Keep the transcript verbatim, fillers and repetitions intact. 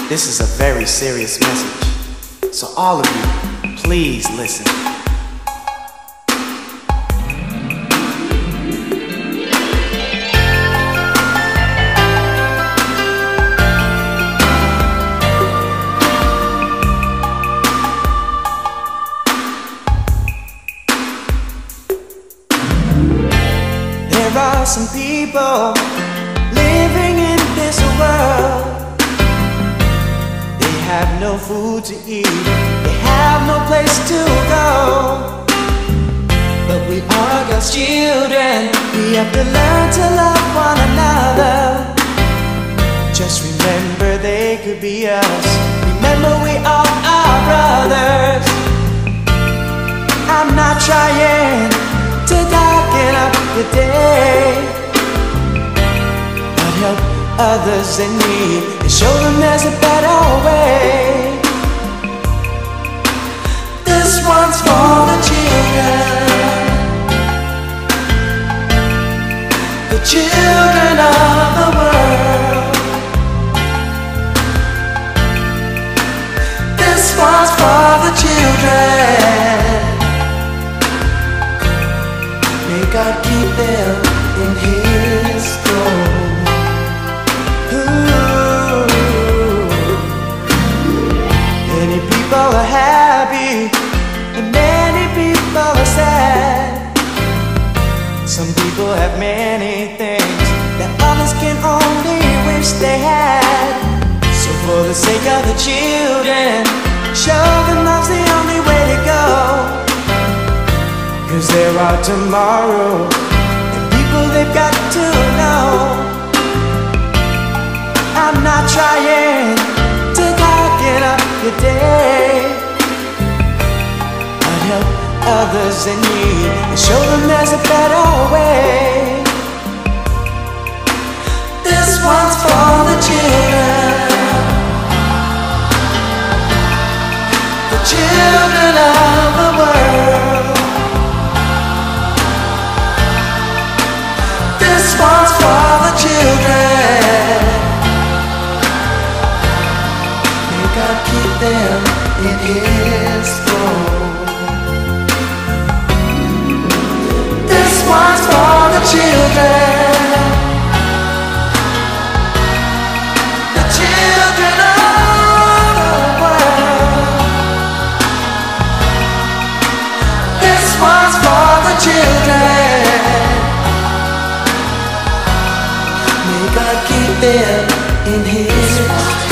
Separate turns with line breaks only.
This is a very serious message, so all of you, please listen. There are some people living in this world. They have no food to eat, they have no place to go. But we are God's children, we have to learn to love one another. Just remember they could be us, remember we all are brothers. I'm not trying to darken up the day, but help others in need and show them there's a better way. This one's for the children, the children of the world. This one's for the children. May God keep them in His throne. Many people are happy and many people are sad. Some people have many things that others can only wish they had. So for the sake of the children, show them love's the only way to go. 'Cause there are tomorrow and people they've got to know. I'm not trying to darken up your day, but help others in need and show them there's a better way. This one's for the children, the children of the world. This one's for the children. May God keep them in His throne. This one's for the children, the children of the world. This one's for the children. May God keep them in His throne.